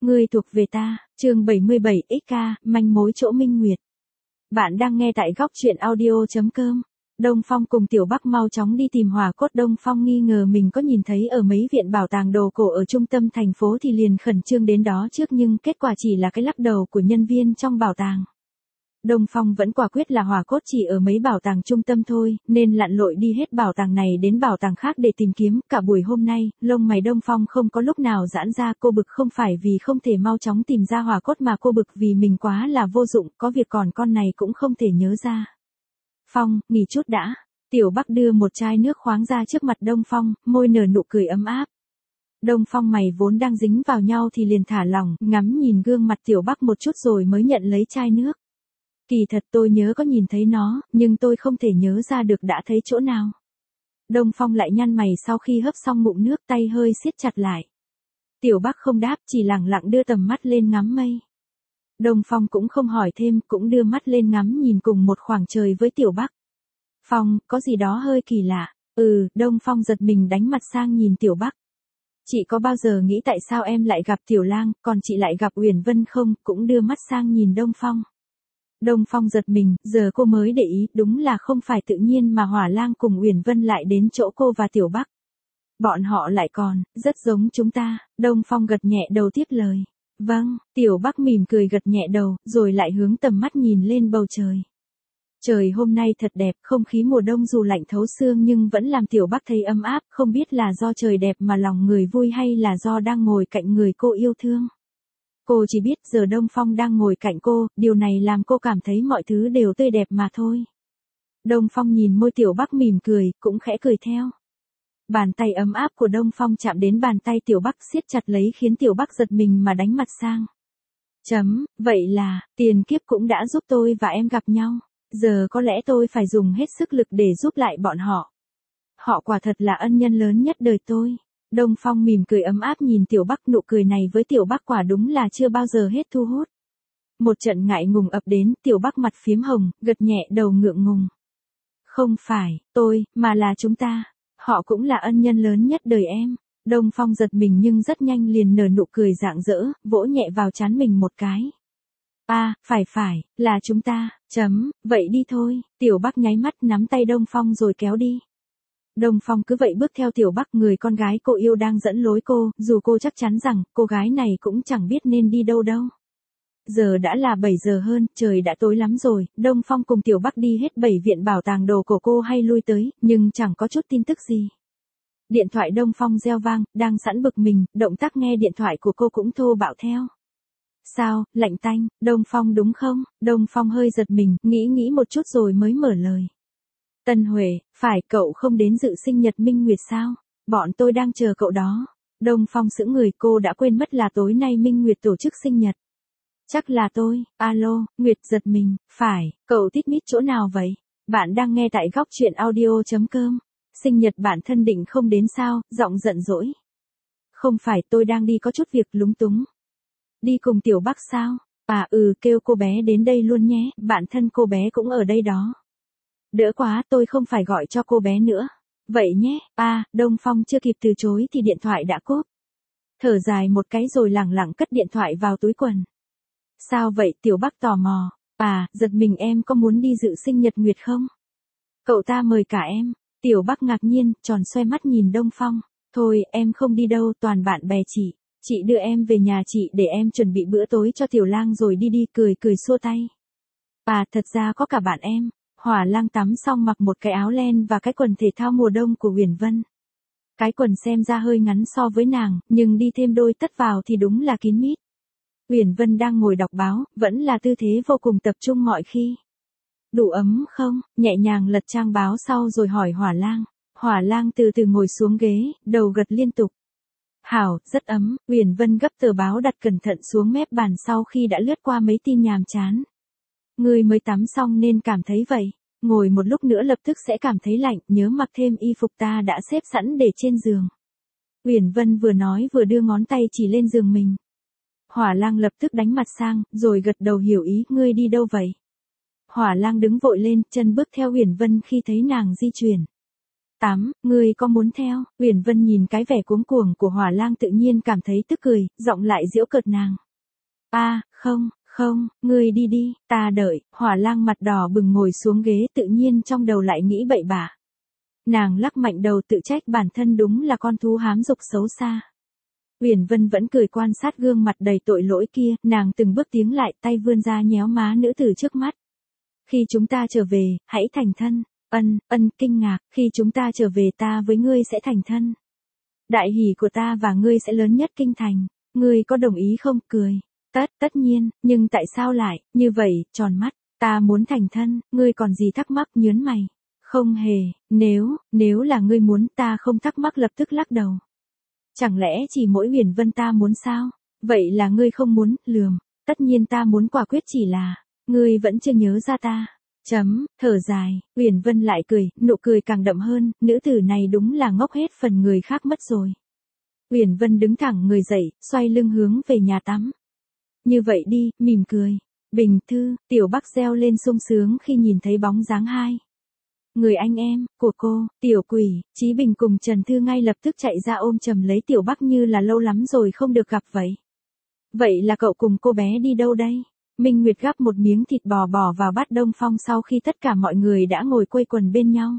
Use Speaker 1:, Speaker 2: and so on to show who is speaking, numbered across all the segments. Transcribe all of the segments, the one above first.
Speaker 1: Ngươi thuộc về ta, chương 77 XK, manh mối chỗ Minh Nguyệt. Bạn đang nghe tại góc truyện audio.com. Đông Phong cùng Tiểu Bắc mau chóng đi tìm hỏa cốt. Đông Phong nghi ngờ mình có nhìn thấy ở mấy viện bảo tàng đồ cổ ở trung tâm thành phố thì liền khẩn trương đến đó trước, nhưng kết quả chỉ là cái lắc đầu của nhân viên trong bảo tàng. Đông Phong vẫn quả quyết là hỏa cốt chỉ ở mấy bảo tàng trung tâm thôi, nên lặn lội đi hết bảo tàng này đến bảo tàng khác để tìm kiếm. Cả buổi hôm nay, lông mày Đông Phong không có lúc nào giãn ra. Cô bực không phải vì không thể mau chóng tìm ra hỏa cốt mà cô bực vì mình quá là vô dụng, có việc còn con này cũng không thể nhớ ra. Phong, nghỉ chút đã. Tiểu Bắc đưa một chai nước khoáng ra trước mặt Đông Phong, môi nở nụ cười ấm áp. Đông Phong mày vốn đang dính vào nhau thì liền thả lỏng, ngắm nhìn gương mặt Tiểu Bắc một chút rồi mới nhận lấy chai nước. Kỳ thật tôi nhớ có nhìn thấy nó, nhưng tôi không thể nhớ ra được đã thấy chỗ nào. Đông Phong lại nhăn mày sau khi hấp xong ngụm nước, tay hơi siết chặt lại. Tiểu Bắc không đáp, chỉ lẳng lặng đưa tầm mắt lên ngắm mây. Đông Phong cũng không hỏi thêm, cũng đưa mắt lên ngắm nhìn cùng một khoảng trời với Tiểu Bắc. Phong, có gì đó hơi kỳ lạ. Đông Phong giật mình đánh mặt sang nhìn Tiểu Bắc. Chị có bao giờ nghĩ tại sao em lại gặp Tiểu Lang, còn chị lại gặp Uyển Vân không? Cũng đưa mắt sang nhìn Đông Phong. Đông Phong giật mình, giờ cô mới để ý, đúng là không phải tự nhiên mà Hỏa Lang cùng Uyển Vân lại đến chỗ cô và Tiểu Bắc. Bọn họ lại còn, rất giống chúng ta. Đông Phong gật nhẹ đầu tiếp lời. Vâng, Tiểu Bắc mỉm cười gật nhẹ đầu, rồi lại hướng tầm mắt nhìn lên bầu trời. Trời hôm nay thật đẹp, không khí mùa đông dù lạnh thấu xương nhưng vẫn làm Tiểu Bắc thấy ấm áp, không biết là do trời đẹp mà lòng người vui hay là do đang ngồi cạnh người cô yêu thương. Cô chỉ biết giờ Đông Phong đang ngồi cạnh cô, điều này làm cô cảm thấy mọi thứ đều tươi đẹp mà thôi. Đông Phong nhìn môi Tiểu Bắc mỉm cười, cũng khẽ cười theo. Bàn tay ấm áp của Đông Phong chạm đến bàn tay Tiểu Bắc siết chặt lấy khiến Tiểu Bắc giật mình mà đánh mặt sang. Vậy là, tiền kiếp cũng đã giúp tôi và em gặp nhau. Giờ có lẽ tôi phải dùng hết sức lực để giúp lại bọn họ. Họ quả thật là ân nhân lớn nhất đời tôi. Đông Phong mỉm cười ấm áp nhìn Tiểu Bắc, nụ cười này với Tiểu Bắc quả đúng là chưa bao giờ hết thu hút. Một trận ngại ngùng ập đến, Tiểu Bắc mặt phiếm hồng, gật nhẹ đầu ngượng ngùng. Không phải, tôi, mà là chúng ta. Họ cũng là ân nhân lớn nhất đời em. Đông Phong giật mình nhưng rất nhanh liền nở nụ cười rạng rỡ, vỗ nhẹ vào trán mình một cái. Phải, là chúng ta. Vậy đi thôi. Tiểu Bắc nháy mắt nắm tay Đông Phong rồi kéo đi. Đông Phong cứ vậy bước theo Tiểu Bắc, người con gái cô yêu đang dẫn lối cô, dù cô chắc chắn rằng cô gái này cũng chẳng biết nên đi đâu đâu. Giờ đã là 7 giờ hơn, trời đã tối lắm rồi. Đông Phong cùng Tiểu Bắc đi hết 7 viện bảo tàng đồ cổ cô hay lui tới, nhưng chẳng có chút tin tức gì. Điện thoại Đông Phong reo vang, đang sẵn bực mình, động tác nghe điện thoại của cô cũng thô bạo theo. Sao, lạnh tanh, Đông Phong đúng không? Đông Phong hơi giật mình, nghĩ một chút rồi mới mở lời. Tân Huệ, phải, cậu không đến dự sinh nhật Minh Nguyệt sao? Bọn tôi đang chờ cậu đó. Đông Phong sững người, cô đã quên mất là tối nay Minh Nguyệt tổ chức sinh nhật. Chắc là tôi. Alo, Nguyệt giật mình. Phải, cậu tít mít chỗ nào vậy? Bạn đang nghe tại góc truyện audio.com. Sinh nhật bạn thân định không đến sao? Giọng giận dỗi. Không phải, tôi đang đi có chút việc lúng túng. Đi cùng Tiểu Bắc sao? Kêu cô bé đến đây luôn nhé, bạn thân cô bé cũng ở đây đó. Đỡ quá, tôi không phải gọi cho cô bé nữa. Vậy nhé. Đông Phong chưa kịp từ chối thì điện thoại đã cúp. Thở dài một cái rồi lẳng lặng cất điện thoại vào túi quần. Sao vậy? Tiểu Bắc tò mò. Giật mình, em có muốn đi dự sinh nhật Nguyệt không? Cậu ta mời cả em. Tiểu Bắc ngạc nhiên, tròn xoe mắt nhìn Đông Phong. Thôi, em không đi đâu, toàn bạn bè chị. Chị đưa em về nhà chị để em chuẩn bị bữa tối cho Tiểu Lang rồi đi, cười xua tay. Thật ra có cả bạn em. Hỏa Lang tắm xong mặc một cái áo len và cái quần thể thao mùa đông của Uyển Vân. Cái quần xem ra hơi ngắn so với nàng, nhưng đi thêm đôi tất vào thì đúng là kín mít. Uyển Vân đang ngồi đọc báo, vẫn là tư thế vô cùng tập trung mọi khi. Đủ ấm không? Nhẹ nhàng lật trang báo sau rồi hỏi Hỏa Lang. Hỏa Lang từ từ ngồi xuống ghế, đầu gật liên tục. Hảo, rất ấm. Uyển Vân gấp tờ báo đặt cẩn thận xuống mép bàn sau khi đã lướt qua mấy tin nhàm chán. Ngươi mới tắm xong nên cảm thấy vậy. Ngồi một lúc nữa lập tức sẽ cảm thấy lạnh, nhớ mặc thêm y phục ta đã xếp sẵn để trên giường. Uyển Vân vừa nói vừa đưa ngón tay chỉ lên giường mình. Hỏa Lang lập tức đánh mặt sang, rồi gật đầu hiểu ý. Ngươi đi đâu vậy? Hỏa Lang đứng vội lên, chân bước theo Uyển Vân khi thấy nàng di chuyển. 8, ngươi có muốn theo? Uyển Vân nhìn cái vẻ cuống cuồng của Hỏa Lang tự nhiên cảm thấy tức cười, giọng lại giễu cợt nàng. Không, không, ngươi đi đi, ta đợi. Hỏa Lang mặt đỏ bừng ngồi xuống ghế tự nhiên trong đầu lại nghĩ bậy bạ. Nàng lắc mạnh đầu tự trách bản thân đúng là con thú hám dục xấu xa. Uyển Vân vẫn cười quan sát gương mặt đầy tội lỗi kia, nàng từng bước tiến lại, tay vươn ra nhéo má nữ tử trước mắt. Khi chúng ta trở về, hãy thành thân. Ân, kinh ngạc, khi chúng ta trở về ta với ngươi sẽ thành thân. Đại hỷ của ta và ngươi sẽ lớn nhất kinh thành. Ngươi có đồng ý không? Cười. Tất nhiên, nhưng tại sao lại, như vậy, tròn mắt, ta muốn thành thân, ngươi còn gì thắc mắc? Nhớn mày. Không hề, nếu là ngươi muốn ta không thắc mắc, lập tức lắc đầu. Chẳng lẽ chỉ mỗi Uyển Vân ta muốn sao? Vậy là ngươi không muốn? Lườm. Tất nhiên ta muốn, quả quyết chỉ là, ngươi vẫn chưa nhớ ra ta. Thở dài, Uyển Vân lại cười, nụ cười càng đậm hơn, nữ tử này đúng là ngốc hết phần người khác mất rồi. Uyển Vân đứng thẳng người dậy, xoay lưng hướng về nhà tắm. Như vậy đi, mỉm cười. Bình Thư, Tiểu Bắc reo lên sung sướng khi nhìn thấy bóng dáng hai người anh em của cô. Tiểu Quỷ, Chí Bình cùng Trần Thư ngay lập tức chạy ra ôm chầm lấy Tiểu Bắc như là lâu lắm rồi không được gặp vậy. Vậy là cậu cùng cô bé đi đâu đây? Minh Nguyệt gắp một miếng thịt bò bỏ vào bát Đông Phong sau khi tất cả mọi người đã ngồi quây quần bên nhau.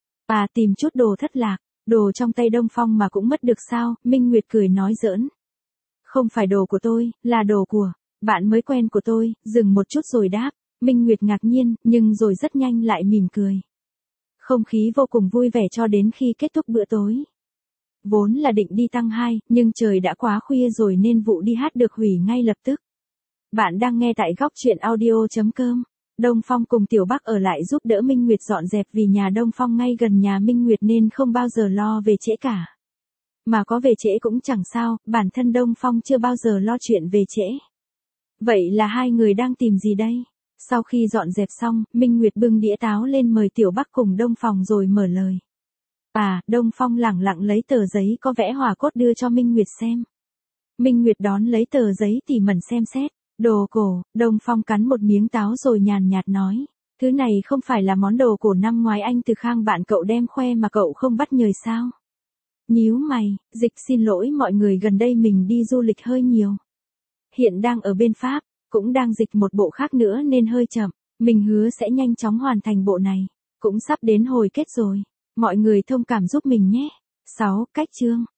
Speaker 1: Tìm chút đồ thất lạc, đồ trong tay Đông Phong mà cũng mất được sao? Minh Nguyệt cười nói giỡn. Không phải đồ của tôi, là đồ của bạn mới quen của tôi. Dừng một chút rồi đáp. Minh Nguyệt ngạc nhiên, nhưng rồi rất nhanh lại mỉm cười. Không khí vô cùng vui vẻ cho đến khi kết thúc bữa tối. Vốn là định đi tăng 2, nhưng trời đã quá khuya rồi nên vụ đi hát được hủy ngay lập tức. Bạn đang nghe tại góc truyện audio.com. Đông Phong cùng Tiểu Bắc ở lại giúp đỡ Minh Nguyệt dọn dẹp vì nhà Đông Phong ngay gần nhà Minh Nguyệt nên không bao giờ lo về trễ cả. Mà có về trễ cũng chẳng sao, bản thân Đông Phong chưa bao giờ lo chuyện về trễ. Vậy là hai người đang tìm gì đây? Sau khi dọn dẹp xong, Minh Nguyệt bưng đĩa táo lên mời Tiểu Bắc cùng Đông Phong rồi mở lời. Đông Phong lẳng lặng lấy tờ giấy có vẽ hỏa cốt đưa cho Minh Nguyệt xem. Minh Nguyệt đón lấy tờ giấy tỉ mẩn xem xét. Đồ cổ. Đông Phong cắn một miếng táo rồi nhàn nhạt nói. Thứ này không phải là món đồ cổ năm ngoái anh Từ Khang bạn cậu đem khoe mà cậu không bắt nhời sao? Nhíu mày, Dịch xin lỗi mọi người, gần đây mình đi du lịch hơi nhiều. Hiện đang ở bên Pháp, cũng đang dịch một bộ khác nữa nên hơi chậm. Mình hứa sẽ nhanh chóng hoàn thành bộ này. Cũng sắp đến hồi kết rồi. Mọi người thông cảm giúp mình nhé. 6. Cách chương.